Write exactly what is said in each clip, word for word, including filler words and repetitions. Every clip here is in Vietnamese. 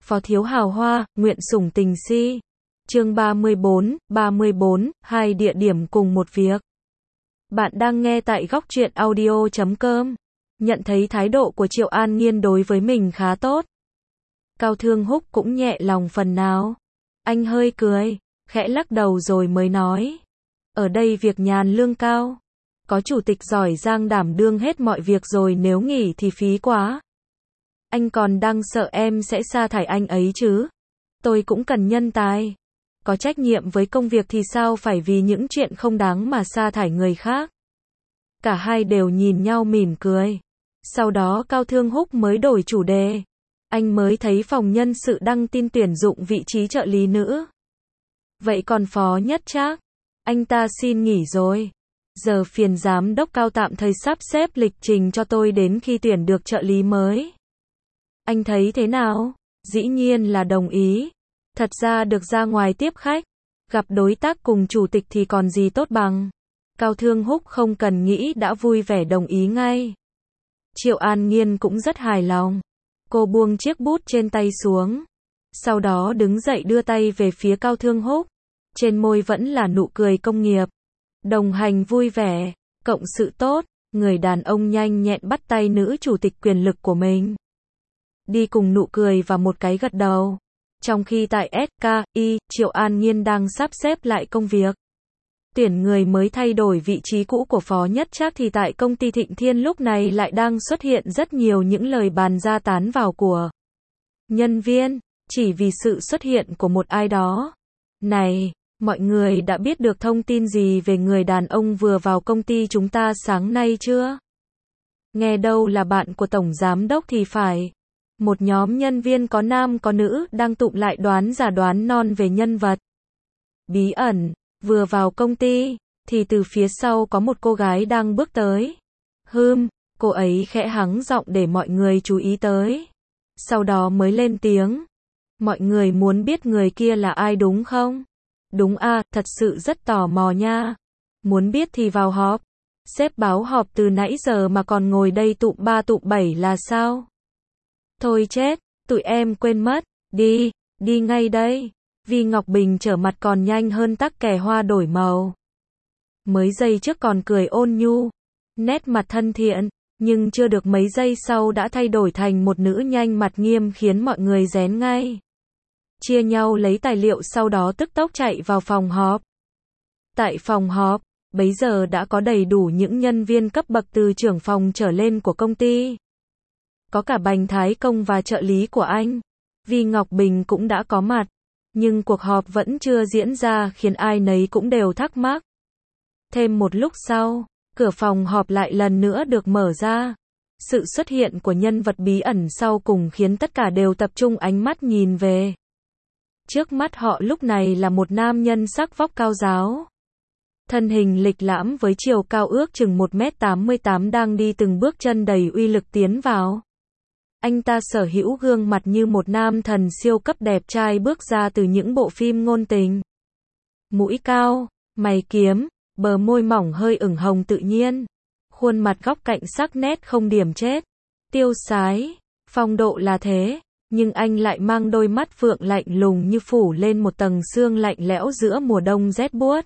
Phó thiếu hào hoa, nguyện sủng tình si. Chương ba mươi bốn, ba mươi bốn, hai địa điểm cùng một việc. Bạn đang nghe tại góc truyện audio chấm com. Nhận thấy thái độ của Triệu An Nhiên đối với mình khá tốt. Cao Thương Húc cũng nhẹ lòng phần nào. Anh hơi cười, khẽ lắc đầu rồi mới nói. Ở đây việc nhàn lương cao. Có chủ tịch giỏi giang đảm đương hết mọi việc rồi, nếu nghỉ thì phí quá. Anh còn đang sợ em sẽ sa thải anh ấy chứ. Tôi cũng cần nhân tài. Có trách nhiệm với công việc thì sao phải vì những chuyện không đáng mà sa thải người khác. Cả hai đều nhìn nhau mỉm cười. Sau đó Cao Thương Húc mới đổi chủ đề. Anh mới thấy phòng nhân sự đăng tin tuyển dụng vị trí trợ lý nữ. Vậy còn Phó Nhất Trác? Anh ta xin nghỉ rồi. Giờ phiền giám đốc Cao tạm thời sắp xếp lịch trình cho tôi đến khi tuyển được trợ lý mới. Anh thấy thế nào? Dĩ nhiên là đồng ý. Thật ra được ra ngoài tiếp khách, gặp đối tác cùng chủ tịch thì còn gì tốt bằng. Cao Thương Húc không cần nghĩ đã vui vẻ đồng ý ngay. Triệu An Nhiên cũng rất hài lòng. Cô buông chiếc bút trên tay xuống. Sau đó đứng dậy đưa tay về phía Cao Thương Húc. Trên môi vẫn là nụ cười công nghiệp. Đồng hành vui vẻ, cộng sự tốt, người đàn ông nhanh nhẹn bắt tay nữ chủ tịch quyền lực của mình. Đi cùng nụ cười và một cái gật đầu. Trong khi tại ét ca i, Triệu An Nhiên đang sắp xếp lại công việc. Tuyển người mới thay đổi vị trí cũ của Phó Nhất Trác thì tại công ty Thịnh Thiên lúc này lại đang xuất hiện rất nhiều những lời bàn ra tán vào của nhân viên, chỉ vì sự xuất hiện của một ai đó. Này, mọi người đã biết được thông tin gì về người đàn ông vừa vào công ty chúng ta sáng nay chưa? Nghe đâu là bạn của Tổng Giám Đốc thì phải. Một nhóm nhân viên có nam có nữ đang tụm lại đoán giả đoán non về nhân vật bí ẩn. Vừa vào công ty, thì từ phía sau có một cô gái đang bước tới. Hừm, cô ấy khẽ hắng giọng để mọi người chú ý tới. Sau đó mới lên tiếng. Mọi người muốn biết người kia là ai đúng không? Đúng à, thật sự rất tò mò nha. Muốn biết thì vào họp. Sếp báo họp từ nãy giờ mà còn ngồi đây tụm ba tụm bảy là sao? Thôi chết, tụi em quên mất. Đi, đi ngay đây. Vi Ngọc Bình trở mặt còn nhanh hơn tắc kè hoa đổi màu. Mới giây trước còn cười ôn nhu, nét mặt thân thiện, nhưng chưa được mấy giây sau đã thay đổi thành một nữ nhanh mặt nghiêm khiến mọi người rén ngay. Chia nhau lấy tài liệu sau đó tức tốc chạy vào phòng họp. Tại phòng họp, bấy giờ đã có đầy đủ những nhân viên cấp bậc từ trưởng phòng trở lên của công ty. Có cả Bành Thái Công và trợ lý của anh. Vi Ngọc Bình cũng đã có mặt. Nhưng cuộc họp vẫn chưa diễn ra khiến ai nấy cũng đều thắc mắc. Thêm một lúc sau, cửa phòng họp lại lần nữa được mở ra. Sự xuất hiện của nhân vật bí ẩn sau cùng khiến tất cả đều tập trung ánh mắt nhìn về. Trước mắt họ lúc này là một nam nhân sắc vóc cao ráo. Thân hình lịch lãm với chiều cao ước chừng một mét tám mươi tám đang đi từng bước chân đầy uy lực tiến vào. Anh ta sở hữu gương mặt như một nam thần siêu cấp đẹp trai bước ra từ những bộ phim ngôn tình. Mũi cao, mày kiếm, bờ môi mỏng hơi ửng hồng tự nhiên. Khuôn mặt góc cạnh sắc nét không điểm chết. Tiêu sái, phong độ là thế, nhưng anh lại mang đôi mắt phượng lạnh lùng như phủ lên một tầng sương lạnh lẽo giữa mùa đông rét buốt.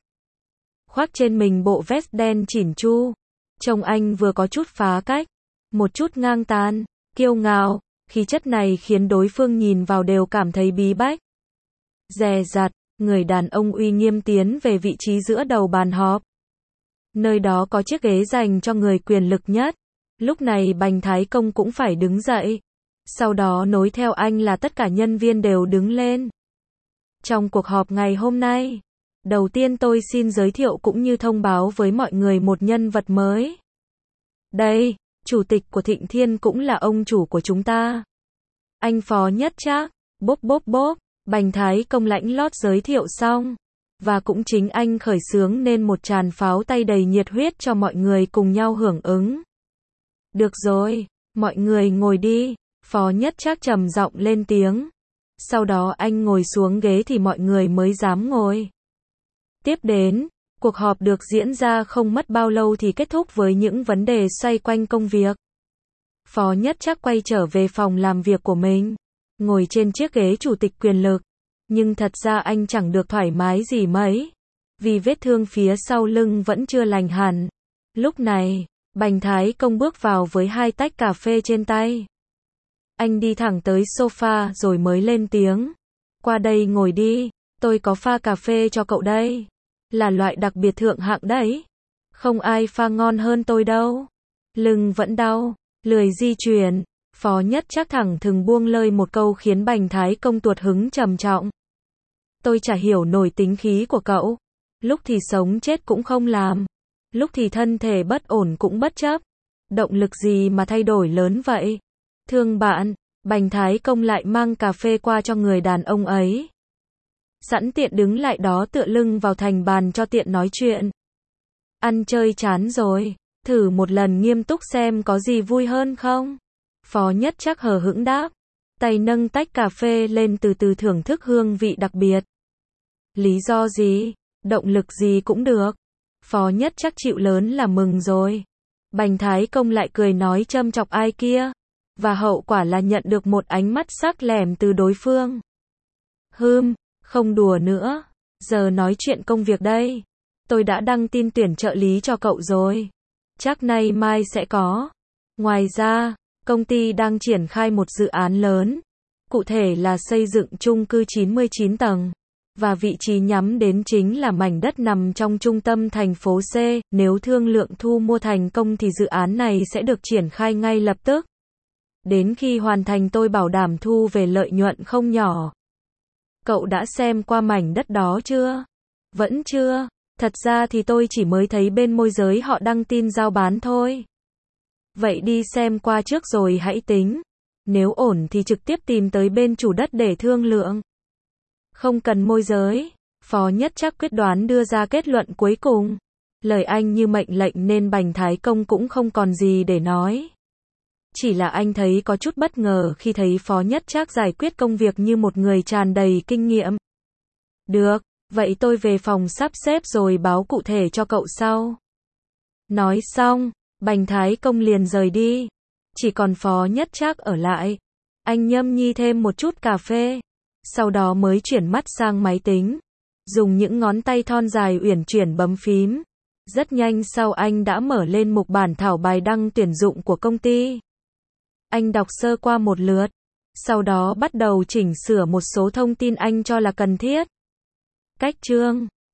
Khoác trên mình bộ vest đen chỉn chu. Trông anh vừa có chút phá cách, một chút ngang tàn. Kiêu ngạo, khí chất này khiến đối phương nhìn vào đều cảm thấy bí bách. Dè dặt, người đàn ông uy nghiêm tiến về vị trí giữa đầu bàn họp. Nơi đó có chiếc ghế dành cho người quyền lực nhất. Lúc này Bành Thái Công cũng phải đứng dậy. Sau đó nối theo anh là tất cả nhân viên đều đứng lên. Trong cuộc họp ngày hôm nay, đầu tiên tôi xin giới thiệu cũng như thông báo với mọi người một nhân vật mới. Đây. Chủ tịch của Thịnh Thiên cũng là ông chủ của chúng ta. Anh Phó Nhất Trác, bốp bốp bốp, Bành Thái Công lãnh lót giới thiệu xong. Và cũng chính anh khởi xướng nên một tràn pháo tay đầy nhiệt huyết cho mọi người cùng nhau hưởng ứng. Được rồi, mọi người ngồi đi, Phó Nhất Trác trầm giọng lên tiếng. Sau đó anh ngồi xuống ghế thì mọi người mới dám ngồi. Tiếp đến, cuộc họp được diễn ra không mất bao lâu thì kết thúc với những vấn đề xoay quanh công việc. Phó Nhất Trác quay trở về phòng làm việc của mình. ngồi trên chiếc ghế chủ tịch quyền lực. Nhưng thật ra anh chẳng được thoải mái gì mấy, vì vết thương phía sau lưng vẫn chưa lành hẳn. Lúc này, Bành Thái Công bước vào với hai tách cà phê trên tay. Anh đi thẳng tới sofa rồi mới lên tiếng. Qua đây ngồi đi, tôi có pha cà phê cho cậu đây. Là loại đặc biệt thượng hạng đấy. Không ai pha ngon hơn tôi đâu. Lưng vẫn đau, lười di chuyển. Phó Nhất Trác thẳng thừng buông lơi một câu khiến Bành Thái Công tuột hứng trầm trọng. Tôi chả hiểu nổi tính khí của cậu. Lúc thì sống chết cũng không làm. Lúc thì thân thể bất ổn cũng bất chấp. Động lực gì mà thay đổi lớn vậy? Thương bạn, Bành Thái Công lại mang cà phê qua cho người đàn ông ấy. Sẵn tiện đứng lại đó tựa lưng vào thành bàn cho tiện nói chuyện. Ăn chơi chán rồi, thử một lần nghiêm túc xem có gì vui hơn không? Phó Nhất Trác hờ hững đáp. Tay nâng tách cà phê lên từ từ thưởng thức hương vị đặc biệt. Lý do gì? Động lực gì cũng được. Phó Nhất Trác chịu lớn là mừng rồi. Bành Thái Công lại cười nói châm chọc ai kia. Và hậu quả là nhận được một ánh mắt sắc lẻm từ đối phương. Hừm, không đùa nữa. Giờ nói chuyện công việc đây. Tôi đã đăng tin tuyển trợ lý cho cậu rồi. Chắc nay mai sẽ có. Ngoài ra, công ty đang triển khai một dự án lớn. Cụ thể là xây dựng chung cư chín mươi chín tầng. Và vị trí nhắm đến chính là mảnh đất nằm trong trung tâm thành phố C. Nếu thương lượng thu mua thành công thì dự án này sẽ được triển khai ngay lập tức. Đến khi hoàn thành tôi bảo đảm thu về lợi nhuận không nhỏ. Cậu đã xem qua mảnh đất đó chưa? Vẫn chưa. Thật ra thì tôi chỉ mới thấy bên môi giới họ đăng tin giao bán thôi. Vậy đi xem qua trước rồi hãy tính. Nếu ổn thì trực tiếp tìm tới bên chủ đất để thương lượng. Không cần môi giới. Phó Nhất Trác quyết đoán đưa ra kết luận cuối cùng. Lời anh như mệnh lệnh nên Bành Thái Công cũng không còn gì để nói. Chỉ là anh thấy có chút bất ngờ khi thấy Phó Nhất Trác giải quyết công việc như một người tràn đầy kinh nghiệm. Được, vậy tôi về phòng sắp xếp rồi báo cụ thể cho cậu sau. Nói xong, Bành Thái Công liền rời đi. Chỉ còn Phó Nhất Trác ở lại. Anh nhâm nhi thêm một chút cà phê. Sau đó mới chuyển mắt sang máy tính. Dùng những ngón tay thon dài uyển chuyển bấm phím. Rất nhanh sau anh đã mở lên mục bản thảo bài đăng tuyển dụng của công ty. Anh đọc sơ qua một lượt. Sau đó bắt đầu chỉnh sửa một số thông tin anh cho là cần thiết. Cách chương